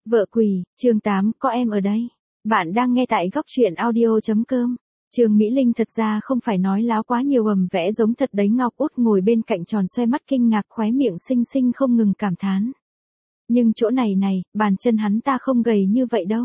Vợ quỷ, chương 8, có em ở đây. Bạn đang nghe tại góc truyện audio.com. Trương Mỹ Linh thật ra không phải nói láo quá nhiều vẽ giống thật đấy. Ngọc Út ngồi bên cạnh tròn xoe mắt kinh ngạc, khóe miệng xinh xinh không ngừng cảm thán. Nhưng chỗ này này, bàn chân hắn ta không gầy như vậy đâu.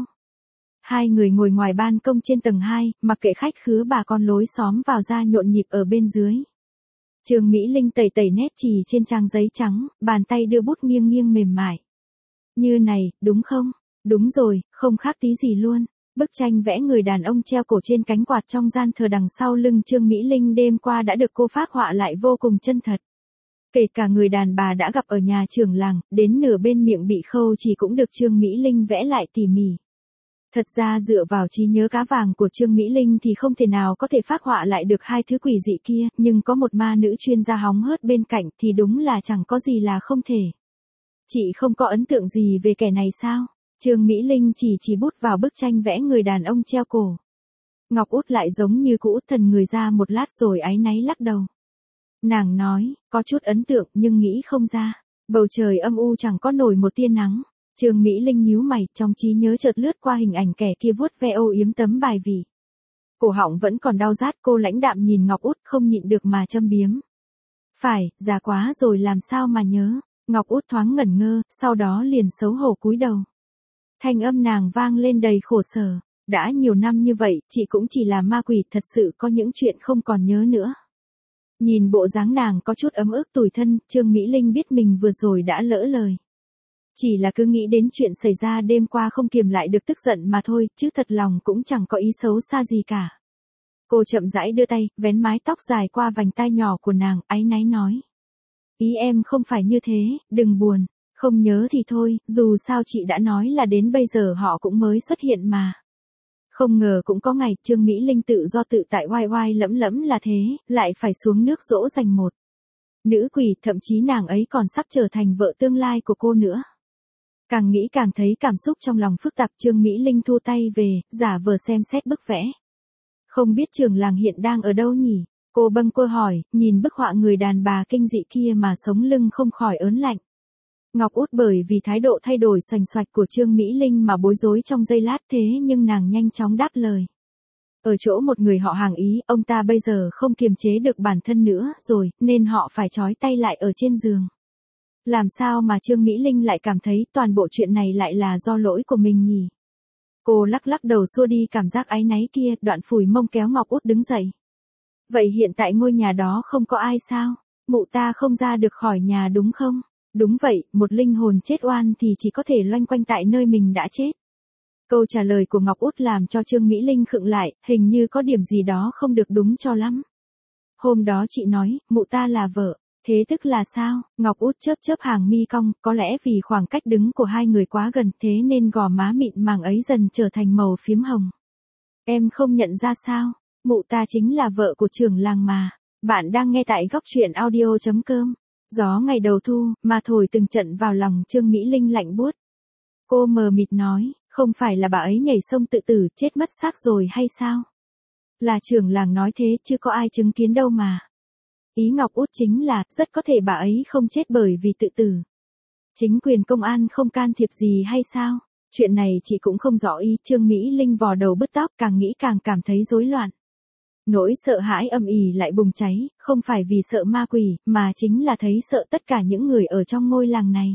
Hai người ngồi ngoài ban công trên tầng 2, mặc kệ khách khứa bà con lối xóm vào ra nhộn nhịp ở bên dưới. Trương Mỹ Linh tẩy tẩy nét chì trên trang giấy trắng, bàn tay đưa bút nghiêng nghiêng mềm mại. Như này, đúng không? Đúng rồi, không khác tí gì luôn. Bức tranh vẽ người đàn ông treo cổ trên cánh quạt trong gian thờ đằng sau lưng Trương Mỹ Linh đêm qua đã được cô phác họa lại vô cùng chân thật. Kể cả người đàn bà đã gặp ở nhà trưởng làng, đến nửa bên miệng bị khâu chỉ cũng được Trương Mỹ Linh vẽ lại tỉ mỉ. Thật ra dựa vào trí nhớ cá vàng của Trương Mỹ Linh thì không thể nào có thể phác họa lại được hai thứ quỷ dị kia, nhưng có một ma nữ chuyên gia hóng hớt bên cạnh thì đúng là chẳng có gì là không thể. Chị không có ấn tượng gì về kẻ này sao? Trương Mỹ Linh chỉ bút vào bức tranh vẽ người đàn ông treo cổ. Ngọc Út lại giống như cũ thần người ra một lát rồi áy náy lắc đầu. Nàng nói, có chút ấn tượng nhưng nghĩ không ra. Bầu trời âm u chẳng có nổi một tia nắng. Trương Mỹ Linh nhíu mày, trong trí nhớ chợt lướt qua hình ảnh kẻ kia vuốt ve âu yếm tấm bài vị. Cổ họng vẫn còn đau rát, cô lãnh đạm nhìn Ngọc Út không nhịn được mà châm biếm. Phải, già quá rồi làm sao mà nhớ. Ngọc Út thoáng ngẩn ngơ, sau đó liền xấu hổ cúi đầu. Thanh âm nàng vang lên đầy khổ sở. Đã nhiều năm như vậy, chị cũng chỉ là ma quỷ, thật sự có những chuyện không còn nhớ nữa. Nhìn bộ dáng nàng có chút ấm ức tủi thân, Trương Mỹ Linh biết mình vừa rồi đã lỡ lời. Chỉ là cứ nghĩ đến chuyện xảy ra đêm qua không kiềm lại được tức giận mà thôi, chứ thật lòng cũng chẳng có ý xấu xa gì cả. Cô chậm rãi đưa tay, vén mái tóc dài qua vành tai nhỏ của nàng, áy náy nói. Ý em không phải như thế, đừng buồn, không nhớ thì thôi, dù sao chị đã nói là đến bây giờ họ cũng mới xuất hiện mà. Không ngờ cũng có ngày Trương Mỹ Linh tự do tự tại oai oai lẫm lẫm là thế, lại phải xuống nước dỗ dành một nữ quỷ, thậm chí nàng ấy còn sắp trở thành vợ tương lai của cô nữa. Càng nghĩ càng thấy cảm xúc trong lòng phức tạp. Trương Mỹ Linh thu tay về, giả vờ xem xét bức vẽ. Không biết trưởng làng hiện đang ở đâu nhỉ? Cô bâng quơ hỏi, nhìn bức họa người đàn bà kinh dị kia mà sống lưng không khỏi ớn lạnh. Ngọc Út bởi vì thái độ thay đổi xoành xoạch của Trương Mỹ Linh mà bối rối trong giây lát, thế nhưng nàng nhanh chóng đáp lời. Ở chỗ một người họ hàng Ý, ông ta bây giờ không kiềm chế được bản thân nữa rồi, nên họ phải trói tay lại ở trên giường. Làm sao mà Trương Mỹ Linh lại cảm thấy toàn bộ chuyện này lại là do lỗi của mình nhỉ? Cô lắc lắc đầu xua đi cảm giác áy náy kia, đoạn phủi mông kéo Ngọc Út đứng dậy. Vậy hiện tại ngôi nhà đó không có ai sao? Mụ ta không ra được khỏi nhà đúng không? Đúng vậy, một linh hồn chết oan thì chỉ có thể loanh quanh tại nơi mình đã chết. Câu trả lời của Ngọc Út làm cho Trương Mỹ Linh khựng lại, hình như có điểm gì đó không được đúng cho lắm. Hôm đó chị nói, mụ ta là vợ. Thế tức là sao? Ngọc Út chớp hàng mi cong, có lẽ vì khoảng cách đứng của hai người quá gần thế nên gò má mịn màng ấy dần trở thành màu phím hồng. Em không nhận ra sao? Mụ ta chính là vợ của trưởng làng mà. Bạn đang nghe tại góc truyện audio.com. Gió ngày đầu thu, mà thổi từng trận vào lòng Trương Mỹ Linh lạnh buốt. Cô mờ mịt nói, không phải là bà ấy nhảy sông tự tử chết mất xác rồi hay sao? Là trưởng làng nói thế chứ có ai chứng kiến đâu mà. Ý Ngọc Út chính là, rất có thể bà ấy không chết bởi vì tự tử. Chính quyền công an không can thiệp gì hay sao? Chuyện này chị cũng không rõ ý. Trương Mỹ Linh vò đầu bứt tóc, càng nghĩ càng cảm thấy rối loạn. Nỗi sợ hãi âm ỉ lại bùng cháy, không phải vì sợ ma quỷ, mà chính là thấy sợ tất cả những người ở trong ngôi làng này.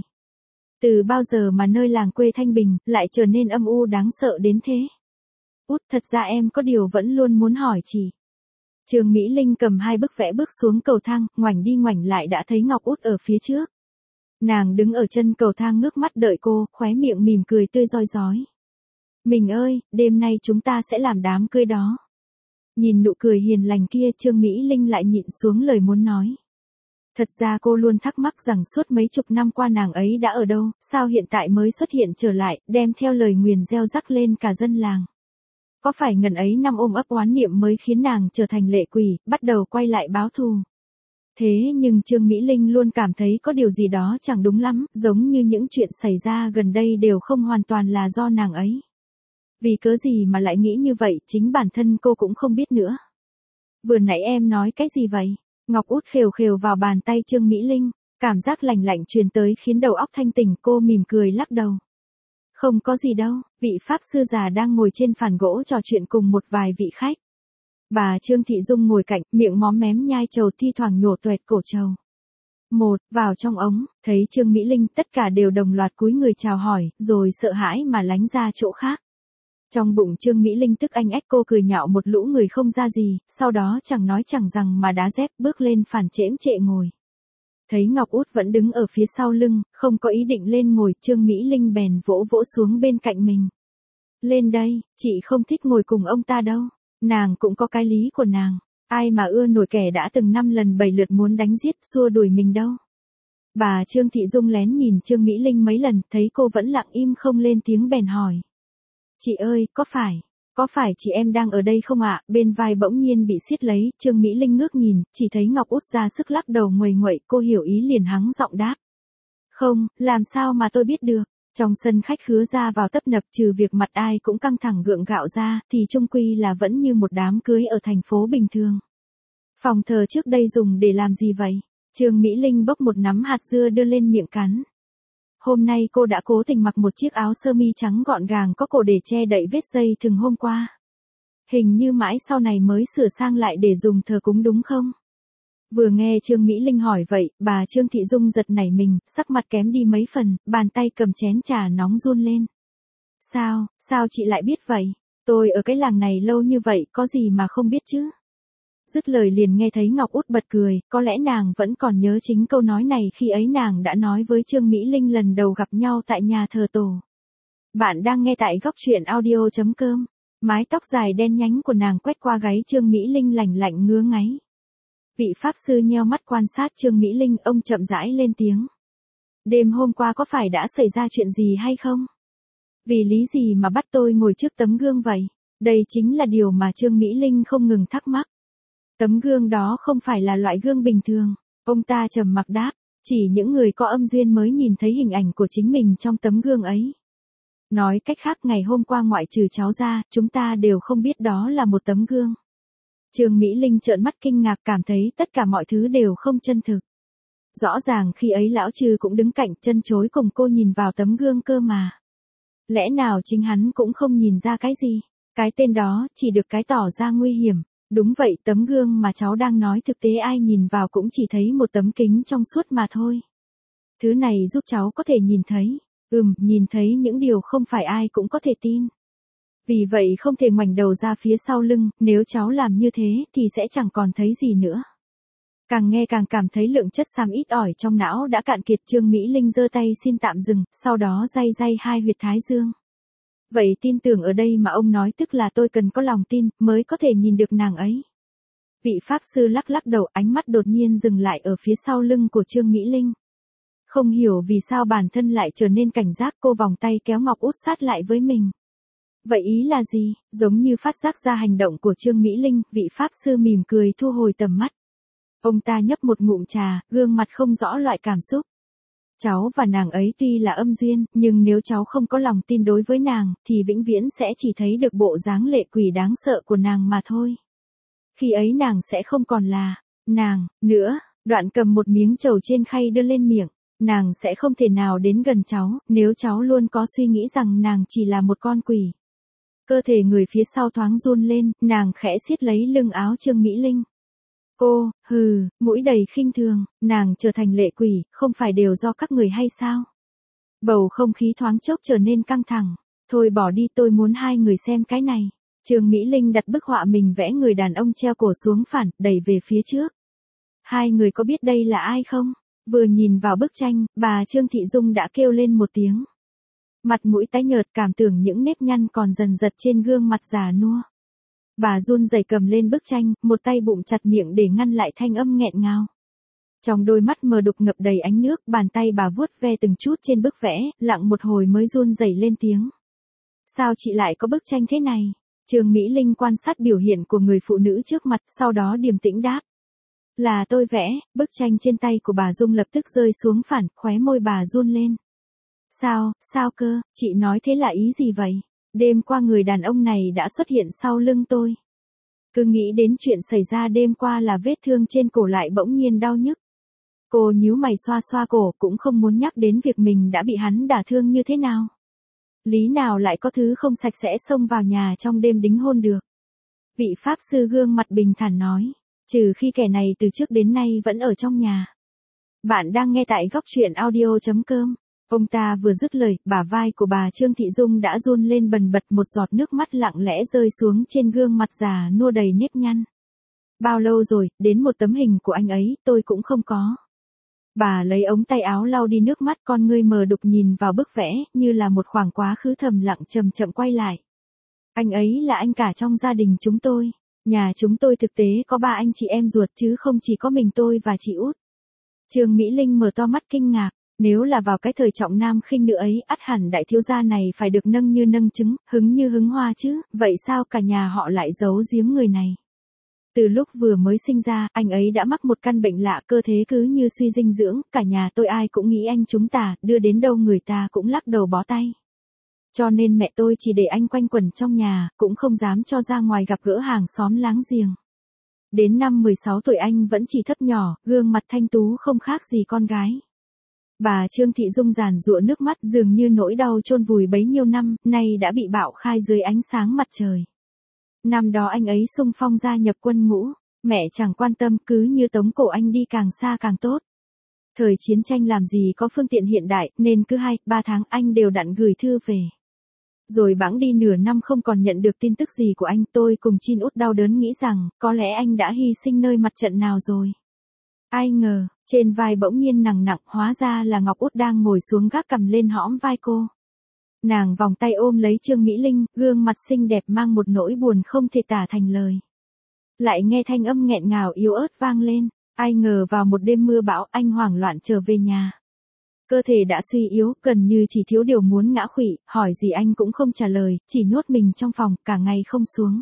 Từ bao giờ mà nơi làng quê thanh bình, lại trở nên âm u đáng sợ đến thế? Út, thật ra em có điều vẫn luôn muốn hỏi chị. Trương Mỹ Linh cầm hai bức vẽ bước xuống cầu thang, ngoảnh đi ngoảnh lại đã thấy Ngọc Út ở phía trước. Nàng đứng ở chân cầu thang ngước mắt đợi cô, khóe miệng mỉm cười tươi rói rói. Mình ơi, đêm nay chúng ta sẽ làm đám cưới đó. Nhìn nụ cười hiền lành kia, Trương Mỹ Linh lại nhịn xuống lời muốn nói. Thật ra cô luôn thắc mắc rằng suốt mấy chục năm qua nàng ấy đã ở đâu, sao hiện tại mới xuất hiện trở lại, đem theo lời nguyền gieo rắc lên cả dân làng. Có phải ngần ấy năm ôm ấp oán niệm mới khiến nàng trở thành lệ quỷ, bắt đầu quay lại báo thù? Thế nhưng Trương Mỹ Linh luôn cảm thấy có điều gì đó chẳng đúng lắm, giống như những chuyện xảy ra gần đây đều không hoàn toàn là do nàng ấy. Vì cớ gì mà lại nghĩ như vậy, chính bản thân cô cũng không biết nữa. Vừa nãy em nói cái gì vậy? Ngọc Út khều khều vào bàn tay Trương Mỹ Linh, cảm giác lạnh lạnh truyền tới khiến đầu óc thanh tỉnh, cô mỉm cười lắc đầu. Không có gì đâu, vị Pháp sư già đang ngồi trên phản gỗ trò chuyện cùng một vài vị khách. Bà Trương Thị Dung ngồi cạnh, miệng móm mém nhai trầu thi thoảng nhổ tuẹt cổ trầu. Một, vào trong ống, thấy Trương Mỹ Linh tất cả đều đồng loạt cúi người chào hỏi, rồi sợ hãi mà lánh ra chỗ khác. Trong bụng Trương Mỹ Linh tức anh ách cô cười nhạo một lũ người không ra gì, sau đó chẳng nói chẳng rằng mà đá dép bước lên phản chễm trệ ngồi. Thấy Ngọc Út vẫn đứng ở phía sau lưng, không có ý định lên ngồi, Trương Mỹ Linh bèn vỗ vỗ xuống bên cạnh mình. Lên đây, chị không thích ngồi cùng ông ta đâu, nàng cũng có cái lý của nàng, ai mà ưa nổi kẻ đã từng 5 lần 7 lượt muốn đánh giết xua đuổi mình đâu. Bà Trương Thị Dung lén nhìn Trương Mỹ Linh mấy lần, thấy cô vẫn lặng im không lên tiếng bèn hỏi. Chị ơi, có phải chị em đang ở đây không ạ? Bên vai bỗng nhiên bị siết lấy, Trương Mỹ Linh ngước nhìn, chỉ thấy Ngọc Út ra sức lắc đầu nguầy nguậy, cô hiểu ý liền hắng giọng đáp. Không, làm sao mà tôi biết được? Trong sân khách khứa ra vào tấp nập, trừ việc mặt ai cũng căng thẳng gượng gạo ra, thì chung quy là vẫn như một đám cưới ở thành phố bình thường. Phòng thờ trước đây dùng để làm gì vậy? Trương Mỹ Linh bốc một nắm hạt dưa đưa lên miệng cắn. Hôm nay cô đã cố tình mặc một chiếc áo sơ mi trắng gọn gàng có cổ để che đậy vết dây thừng hôm qua. Hình như mãi sau này mới sửa sang lại để dùng thờ cúng đúng không? Vừa nghe Trương Mỹ Linh hỏi vậy, bà Trương Thị Dung giật nảy mình, sắc mặt kém đi mấy phần, bàn tay cầm chén trà nóng run lên. Sao chị lại biết vậy? Tôi ở cái làng này lâu như vậy, có gì mà không biết chứ? Dứt lời liền nghe thấy Ngọc Út bật cười, có lẽ nàng vẫn còn nhớ chính câu nói này khi ấy nàng đã nói với Trương Mỹ Linh lần đầu gặp nhau tại nhà thờ tổ. Bạn đang nghe tại góc truyện audio.com. Mái tóc dài đen nhánh của nàng quét qua gáy Trương Mỹ Linh lạnh lạnh ngứa ngáy. Vị Pháp sư nheo mắt quan sát Trương Mỹ Linh, ông chậm rãi lên tiếng. Đêm hôm qua có phải đã xảy ra chuyện gì hay không? Vì lý gì mà bắt tôi ngồi trước tấm gương vậy? Đây chính là điều mà Trương Mỹ Linh không ngừng thắc mắc. Tấm gương đó không phải là loại gương bình thường, ông ta trầm mặc đáp, chỉ những người có âm duyên mới nhìn thấy hình ảnh của chính mình trong tấm gương ấy. Nói cách khác, ngày hôm qua ngoại trừ cháu ra, chúng ta đều không biết đó là một tấm gương. Trương Mỹ Linh trợn mắt kinh ngạc, cảm thấy tất cả mọi thứ đều không chân thực. Rõ ràng khi ấy lão Trư cũng đứng cạnh chân chối cùng cô nhìn vào tấm gương cơ mà. Lẽ nào chính hắn cũng không nhìn ra cái gì? Cái tên đó chỉ được cái tỏ ra nguy hiểm. Đúng vậy, tấm gương mà cháu đang nói thực tế ai nhìn vào cũng chỉ thấy một tấm kính trong suốt mà thôi. Thứ này giúp cháu có thể nhìn thấy. Nhìn thấy những điều không phải ai cũng có thể tin. Vì vậy không thể ngoảnh đầu ra phía sau lưng, nếu cháu làm như thế thì sẽ chẳng còn thấy gì nữa. Càng nghe càng cảm thấy lượng chất xám ít ỏi trong não đã cạn kiệt. Trương Mỹ Linh giơ tay xin tạm dừng, sau đó day hai huyệt thái dương. Vậy tin tưởng ở đây mà ông nói tức là tôi cần có lòng tin, mới có thể nhìn được nàng ấy. Vị Pháp sư lắc lắc đầu, ánh mắt đột nhiên dừng lại ở phía sau lưng của Trương Mỹ Linh. Không hiểu vì sao bản thân lại trở nên cảnh giác, cô vòng tay kéo Ngọc Út sát lại với mình. Vậy ý là gì? Giống như phát giác ra hành động của Trương Mỹ Linh, vị Pháp sư mỉm cười thu hồi tầm mắt. Ông ta nhấp một ngụm trà, gương mặt không rõ loại cảm xúc. Cháu và nàng ấy tuy là âm duyên, nhưng nếu cháu không có lòng tin đối với nàng, thì vĩnh viễn sẽ chỉ thấy được bộ dáng lệ quỷ đáng sợ của nàng mà thôi. Khi ấy nàng sẽ không còn là nàng nữa. Đoạn cầm một miếng trầu trên khay đưa lên miệng. Nàng sẽ không thể nào đến gần cháu, nếu cháu luôn có suy nghĩ rằng nàng chỉ là một con quỷ. Cơ thể người phía sau thoáng run lên, nàng khẽ siết lấy lưng áo Trương Mỹ Linh. Cô, mũi đầy khinh thường, nàng trở thành lệ quỷ, không phải đều do các người hay sao? Bầu không khí thoáng chốc trở nên căng thẳng. Thôi bỏ đi, tôi muốn hai người xem cái này. Trương Mỹ Linh đặt bức họa mình vẽ người đàn ông treo cổ xuống phản, đẩy về phía trước. Hai người có biết đây là ai không? Vừa nhìn vào bức tranh, bà Trương Thị Dung đã kêu lên một tiếng. Mặt mũi tái nhợt, cảm tưởng những nếp nhăn còn dần dật trên gương mặt già nua. Bà run rẩy cầm lên bức tranh, một tay bụng chặt miệng để ngăn lại thanh âm nghẹn ngào. Trong đôi mắt mờ đục ngập đầy ánh nước, bàn tay bà vuốt ve từng chút trên bức vẽ, lặng một hồi mới run rẩy lên tiếng. Sao chị lại có bức tranh thế này? Trương Mỹ Linh quan sát biểu hiện của người phụ nữ trước mặt, sau đó điềm tĩnh đáp. Là tôi vẽ. Bức tranh trên tay của bà Dung lập tức rơi xuống phản, khóe môi bà run lên. Sao cơ, chị nói thế là ý gì vậy? Đêm qua người đàn ông này đã xuất hiện sau lưng tôi. Cứ nghĩ đến chuyện xảy ra đêm qua là vết thương trên cổ lại bỗng nhiên đau nhức. Cô nhíu mày xoa xoa cổ, cũng không muốn nhắc đến việc mình đã bị hắn đả thương như thế nào. Lý nào lại có thứ không sạch sẽ xông vào nhà trong đêm đính hôn được. Vị pháp sư gương mặt bình thản nói, trừ khi kẻ này từ trước đến nay vẫn ở trong nhà. Bạn đang nghe tại góc truyện audio.com. Ông ta vừa dứt lời, bả vai của bà Trương Thị Dung đã run lên bần bật, một giọt nước mắt lặng lẽ rơi xuống trên gương mặt già nua đầy nếp nhăn. Bao lâu rồi, đến một tấm hình của anh ấy, tôi cũng không có. Bà lấy ống tay áo lau đi nước mắt, con ngươi mờ đục nhìn vào bức vẽ, như là một khoảng quá khứ thầm lặng chậm chậm quay lại. Anh ấy là anh cả trong gia đình chúng tôi. Nhà chúng tôi thực tế có 3 anh chị em ruột chứ không chỉ có mình tôi và chị út. Trương Mỹ Linh mở to mắt kinh ngạc. Nếu là vào cái thời trọng nam khinh nữ ấy, ắt hẳn đại thiếu gia này phải được nâng như nâng trứng, hứng như hứng hoa chứ, vậy sao cả nhà họ lại giấu giếm người này? Từ lúc vừa mới sinh ra, anh ấy đã mắc một căn bệnh lạ, cơ thế cứ như suy dinh dưỡng, cả nhà tôi ai cũng nghĩ anh chúng ta, đưa đến đâu người ta cũng lắc đầu bó tay. Cho nên mẹ tôi chỉ để anh quanh quẩn trong nhà, cũng không dám cho ra ngoài gặp gỡ hàng xóm láng giềng. Đến năm 16 tuổi anh vẫn chỉ thấp nhỏ, gương mặt thanh tú không khác gì con gái. Bà Trương Thị Dung giàn giụa nước mắt, dường như nỗi đau chôn vùi bấy nhiêu năm, nay đã bị bạo khai dưới ánh sáng mặt trời. Năm đó anh ấy xung phong gia nhập quân ngũ, mẹ chẳng quan tâm, cứ như tống cổ anh đi càng xa càng tốt. Thời chiến tranh làm gì có phương tiện hiện đại, nên cứ 2-3 tháng anh đều đặn gửi thư về. Rồi bẵng đi nửa năm không còn nhận được tin tức gì của anh, tôi cùng Chin út đau đớn nghĩ rằng, có lẽ anh đã hy sinh nơi mặt trận nào rồi. Ai ngờ, trên vai bỗng nhiên nặng nặng, hóa ra là Ngọc Út đang ngồi xuống gác cầm lên hõm vai cô. Nàng vòng tay ôm lấy Trương Mỹ Linh, gương mặt xinh đẹp mang một nỗi buồn không thể tả thành lời. Lại nghe thanh âm nghẹn ngào yếu ớt vang lên, ai ngờ vào một đêm mưa bão anh hoảng loạn trở về nhà. Cơ thể đã suy yếu, gần như chỉ thiếu điều muốn ngã khuỵu, hỏi gì anh cũng không trả lời, chỉ nhốt mình trong phòng, cả ngày không xuống.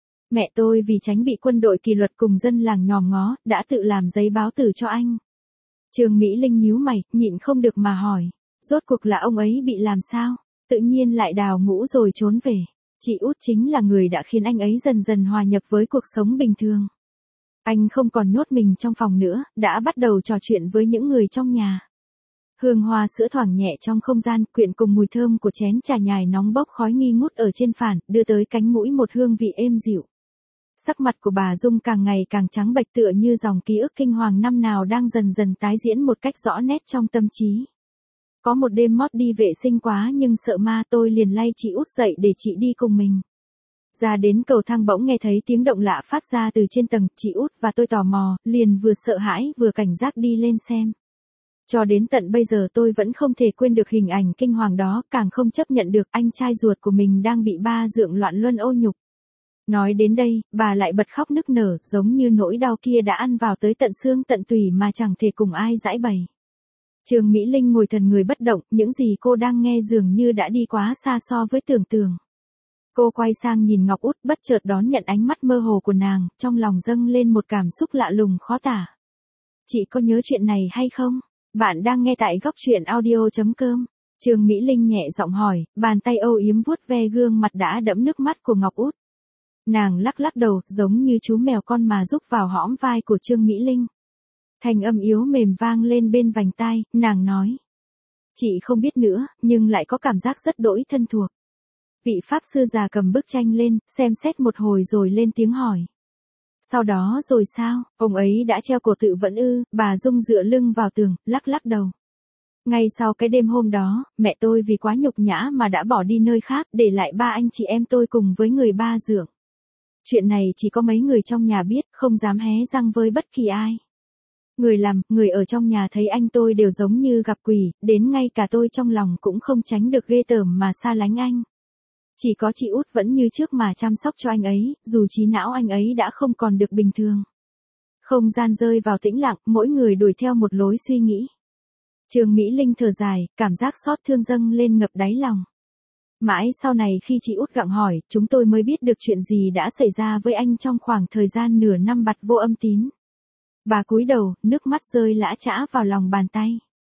Mẹ tôi vì tránh bị quân đội kỷ luật cùng dân làng nhòm ngó, đã tự làm giấy báo tử cho anh. Trương Mỹ Linh nhíu mày, nhịn không được mà hỏi, rốt cuộc là ông ấy bị làm sao, tự nhiên lại đào ngũ rồi trốn về. Chị út chính là người đã khiến anh ấy dần dần hòa nhập với cuộc sống bình thường. Anh không còn nhốt mình trong phòng nữa, đã bắt đầu trò chuyện với những người trong nhà. Hương hoa sữa thoảng nhẹ trong không gian, quyện cùng mùi thơm của chén trà nhài nóng bốc khói nghi ngút ở trên phản, đưa tới cánh mũi một hương vị êm dịu. Sắc mặt của bà Dung càng ngày càng trắng bệch, tựa như dòng ký ức kinh hoàng năm nào đang dần dần tái diễn một cách rõ nét trong tâm trí. Có một đêm mót đi vệ sinh quá nhưng sợ ma, tôi liền lay chị út dậy để chị đi cùng mình. Ra đến cầu thang bỗng nghe thấy tiếng động lạ phát ra từ trên tầng, chị út và tôi tò mò, liền vừa sợ hãi vừa cảnh giác đi lên xem. Cho đến tận bây giờ tôi vẫn không thể quên được hình ảnh kinh hoàng đó, càng không chấp nhận được anh trai ruột của mình đang bị ba dượng loạn luân ô nhục. Nói đến đây, bà lại bật khóc nức nở, giống như nỗi đau kia đã ăn vào tới tận xương tận tủy mà chẳng thể cùng ai giải bày. Trương Mỹ Linh ngồi thần người bất động, những gì cô đang nghe dường như đã đi quá xa so với tưởng tượng. Cô quay sang nhìn Ngọc Út, bất chợt đón nhận ánh mắt mơ hồ của nàng, trong lòng dâng lên một cảm xúc lạ lùng khó tả. Chị có nhớ chuyện này hay không? Bạn đang nghe tại góc truyện audio.com. Trương Mỹ Linh nhẹ giọng hỏi, bàn tay âu yếm vuốt ve gương mặt đã đẫm nước mắt của Ngọc Út. Nàng lắc lắc đầu, giống như chú mèo con mà rúc vào hõm vai của Trương Mỹ Linh. Thanh âm yếu mềm vang lên bên vành tai, nàng nói. Chị không biết nữa, nhưng lại có cảm giác rất đỗi thân thuộc. Vị pháp sư già cầm bức tranh lên, xem xét một hồi rồi lên tiếng hỏi. Sau đó rồi sao, ông ấy đã treo cổ tự vẫn ư? Bà Dung dựa lưng vào tường, lắc lắc đầu. Ngay sau cái đêm hôm đó, mẹ tôi vì quá nhục nhã mà đã bỏ đi nơi khác, để lại 3 anh chị em tôi cùng với người ba dượng. Chuyện này chỉ có mấy người trong nhà biết, không dám hé răng với bất kỳ ai. Người làm, người ở trong nhà thấy anh tôi đều giống như gặp quỷ, đến ngay cả tôi trong lòng cũng không tránh được ghê tởm mà xa lánh anh. Chỉ có chị út vẫn như trước mà chăm sóc cho anh ấy, dù trí não anh ấy đã không còn được bình thường. Không gian rơi vào tĩnh lặng, mỗi người đuổi theo một lối suy nghĩ. Trương Mỹ Linh thở dài, cảm giác xót thương dâng lên ngập đáy lòng. Mãi sau này khi chị út gặng hỏi, chúng tôi mới biết được chuyện gì đã xảy ra với anh trong khoảng thời gian nửa năm bặt vô âm tín. Bà cúi đầu, nước mắt rơi lã chã vào lòng bàn tay.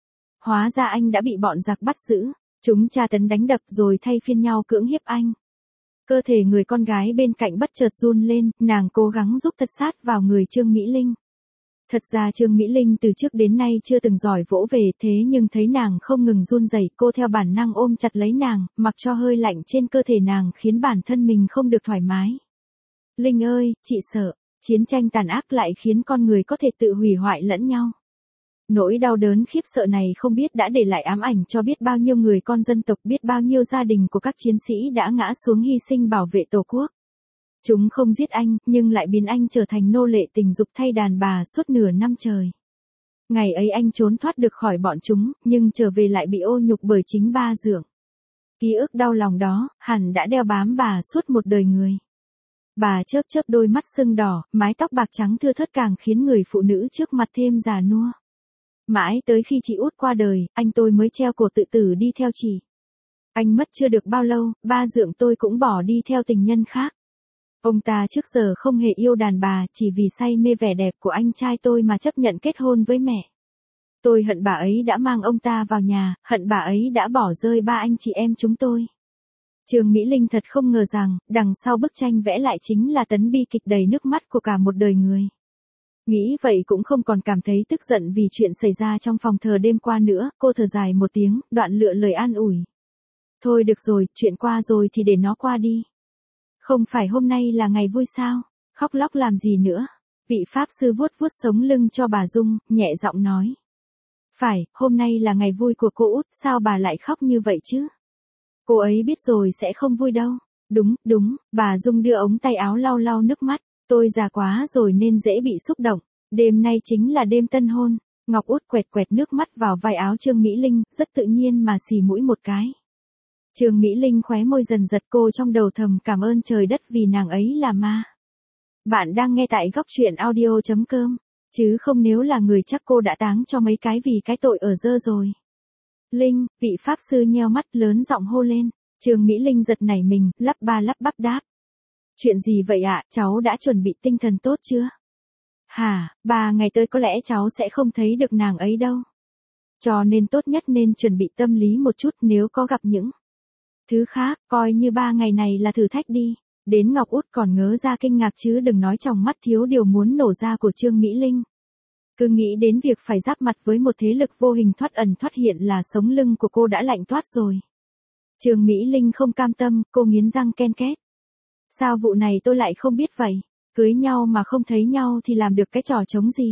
Hóa ra anh đã bị bọn giặc bắt giữ. Chúng tra tấn đánh đập rồi thay phiên nhau cưỡng hiếp anh. Cơ thể người con gái bên cạnh bất chợt run lên, nàng cố gắng giúp thật sát vào người Trương Mỹ Linh. Thật ra Trương Mỹ Linh từ trước đến nay chưa từng giỏi vỗ về, thế nhưng thấy nàng không ngừng run rẩy, cô theo bản năng ôm chặt lấy nàng, mặc cho hơi lạnh trên cơ thể nàng khiến bản thân mình không được thoải mái. Linh ơi, chị sợ, chiến tranh tàn ác lại khiến con người có thể tự hủy hoại lẫn nhau. Nỗi đau đớn khiếp sợ này không biết đã để lại ám ảnh cho biết bao nhiêu người con dân tộc, biết bao nhiêu gia đình của các chiến sĩ đã ngã xuống hy sinh bảo vệ Tổ quốc. Chúng không giết anh, nhưng lại biến anh trở thành nô lệ tình dục thay đàn bà suốt nửa năm trời. Ngày ấy anh trốn thoát được khỏi bọn chúng, nhưng trở về lại bị ô nhục bởi chính ba dượng. Ký ức đau lòng đó, hẳn đã đeo bám bà suốt một đời người. Bà chớp chớp đôi mắt sưng đỏ, mái tóc bạc trắng thưa thớt càng khiến người phụ nữ trước mặt thêm già nua. Mãi tới khi chị út qua đời, anh tôi mới treo cổ tự tử đi theo chị. Anh mất chưa được bao lâu, ba dượng tôi cũng bỏ đi theo tình nhân khác. Ông ta trước giờ không hề yêu đàn bà, chỉ vì say mê vẻ đẹp của anh trai tôi mà chấp nhận kết hôn với mẹ. Tôi hận bà ấy đã mang ông ta vào nhà, hận bà ấy đã bỏ rơi ba anh chị em chúng tôi. Trương Mỹ Linh thật không ngờ rằng, đằng sau bức tranh vẽ lại chính là tấn bi kịch đầy nước mắt của cả một đời người. Nghĩ vậy cũng không còn cảm thấy tức giận vì chuyện xảy ra trong phòng thờ đêm qua nữa, cô thở dài một tiếng, đoạn lựa lời an ủi. Thôi được rồi, chuyện qua rồi thì để nó qua đi. Không phải hôm nay là ngày vui sao, khóc lóc làm gì nữa. Vị Pháp sư vuốt vuốt sống lưng cho bà Dung, nhẹ giọng nói. Phải, hôm nay là ngày vui của cô út, sao bà lại khóc như vậy chứ? Cô ấy biết rồi sẽ không vui đâu. Đúng, bà Dung đưa ống tay áo lau lau nước mắt. Tôi già quá rồi nên dễ bị xúc động. Đêm nay chính là đêm tân hôn. Ngọc út quẹt quẹt nước mắt vào vai áo Trương Mỹ Linh, rất tự nhiên mà xì mũi một cái. Trương Mỹ Linh khóe môi dần giật, cô trong đầu thầm cảm ơn trời đất vì nàng ấy là ma. Bạn đang nghe tại góc truyện audio.com, chứ không nếu là người chắc cô đã táng cho mấy cái vì cái tội ở dơ rồi. Linh, vị Pháp sư nheo mắt lớn giọng hô lên. Trương Mỹ Linh giật nảy mình, lắp ba lắp bắp đáp. Chuyện gì vậy ạ, cháu đã chuẩn bị tinh thần tốt chưa? Hả, 3 ngày tới có lẽ cháu sẽ không thấy được nàng ấy đâu. Cho nên tốt nhất nên chuẩn bị tâm lý một chút nếu có gặp những thứ khác, coi như 3 ngày này là thử thách đi. Đến Ngọc út còn ngớ ra kinh ngạc chứ đừng nói trong mắt thiếu điều muốn nổ ra của Trương Mỹ Linh. Cứ nghĩ đến việc phải giáp mặt với một thế lực vô hình thoát ẩn thoát hiện là sống lưng của cô đã lạnh toát rồi. Trương Mỹ Linh không cam tâm, cô nghiến răng ken két. Sao vụ này tôi lại không biết vậy? Cưới nhau mà không thấy nhau thì làm được cái trò trống gì?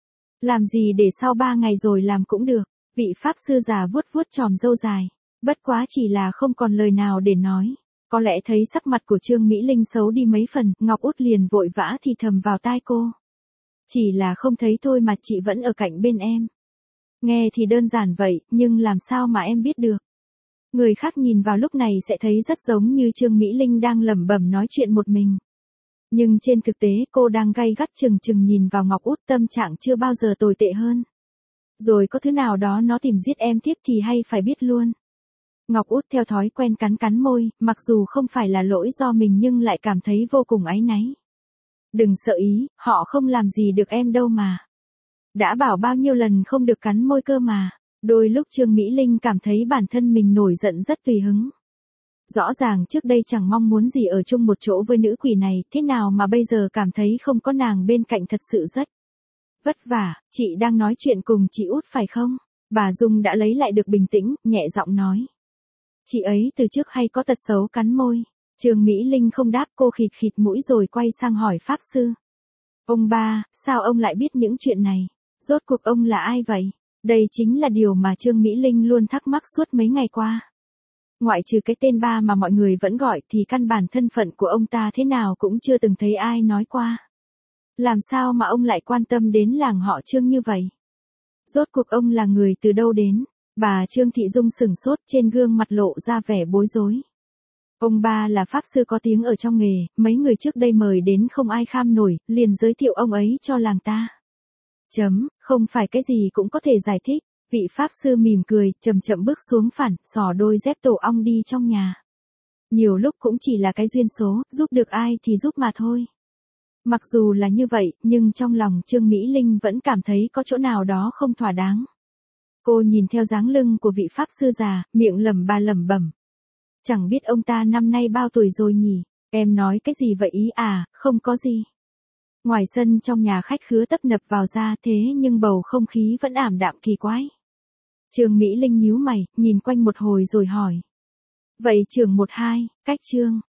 Làm gì để sau 3 ngày rồi làm cũng được. Vị Pháp sư già vuốt vuốt chòm râu dài. Bất quá chỉ là không còn lời nào để nói. Có lẽ thấy sắc mặt của Trương Mỹ Linh xấu đi mấy phần, Ngọc út liền vội vã thì thầm vào tai cô. Chỉ là không thấy thôi mà chị vẫn ở cạnh bên em. Nghe thì đơn giản vậy, nhưng làm sao mà em biết được? Người khác nhìn vào lúc này sẽ thấy rất giống như Trương Mỹ Linh đang lẩm bẩm nói chuyện một mình. Nhưng trên thực tế cô đang gay gắt chừng chừng nhìn vào Ngọc út, tâm trạng chưa bao giờ tồi tệ hơn. Rồi có thứ nào đó nó tìm giết em tiếp thì hay phải biết luôn. Ngọc út theo thói quen cắn cắn môi, mặc dù không phải là lỗi do mình nhưng lại cảm thấy vô cùng áy náy. Đừng sợ ý, họ không làm gì được em đâu mà. Đã bảo bao nhiêu lần không được cắn môi cơ mà. Đôi lúc Trương Mỹ Linh cảm thấy bản thân mình nổi giận rất tùy hứng. Rõ ràng trước đây chẳng mong muốn gì ở chung một chỗ với nữ quỷ này, thế nào mà bây giờ cảm thấy không có nàng bên cạnh thật sự rất vất vả. Chị đang nói chuyện cùng chị út phải không? Bà Dung đã lấy lại được bình tĩnh, nhẹ giọng nói. Chị ấy từ trước hay có tật xấu cắn môi. Trương Mỹ Linh không đáp, cô khịt khịt mũi rồi quay sang hỏi Pháp sư. Ông ba, sao ông lại biết những chuyện này? Rốt cuộc ông là ai vậy? Đây chính là điều mà Trương Mỹ Linh luôn thắc mắc suốt mấy ngày qua. Ngoại trừ cái tên ba mà mọi người vẫn gọi thì căn bản thân phận của ông ta thế nào cũng chưa từng thấy ai nói qua. Làm sao mà ông lại quan tâm đến làng họ Trương như vậy? Rốt cuộc ông là người từ đâu đến? Bà Trương Thị Dung sửng sốt, trên gương mặt lộ ra vẻ bối rối. Ông ba là Pháp sư có tiếng ở trong nghề, mấy người trước đây mời đến không ai kham nổi, liền giới thiệu ông ấy cho làng ta. Không phải cái gì cũng có thể giải thích. Vị Pháp sư mỉm cười, chậm chậm bước xuống phản, xỏ đôi dép tổ ong đi trong nhà. Nhiều lúc cũng chỉ là cái duyên số, giúp được ai thì giúp mà thôi. Mặc dù là như vậy, nhưng trong lòng Trương Mỹ Linh vẫn cảm thấy có chỗ nào đó không thỏa đáng. Cô nhìn theo dáng lưng của vị Pháp sư già, miệng lẩm bẩm. Chẳng biết ông ta năm nay bao tuổi rồi nhỉ? Em nói cái gì vậy ý à, không có gì. Ngoài sân trong nhà khách khứa tấp nập vào ra thế nhưng bầu không khí vẫn ảm đạm kỳ quái. Trương Mỹ Linh nhíu mày, nhìn quanh một hồi rồi hỏi. Vậy trường 1-2, cách Trương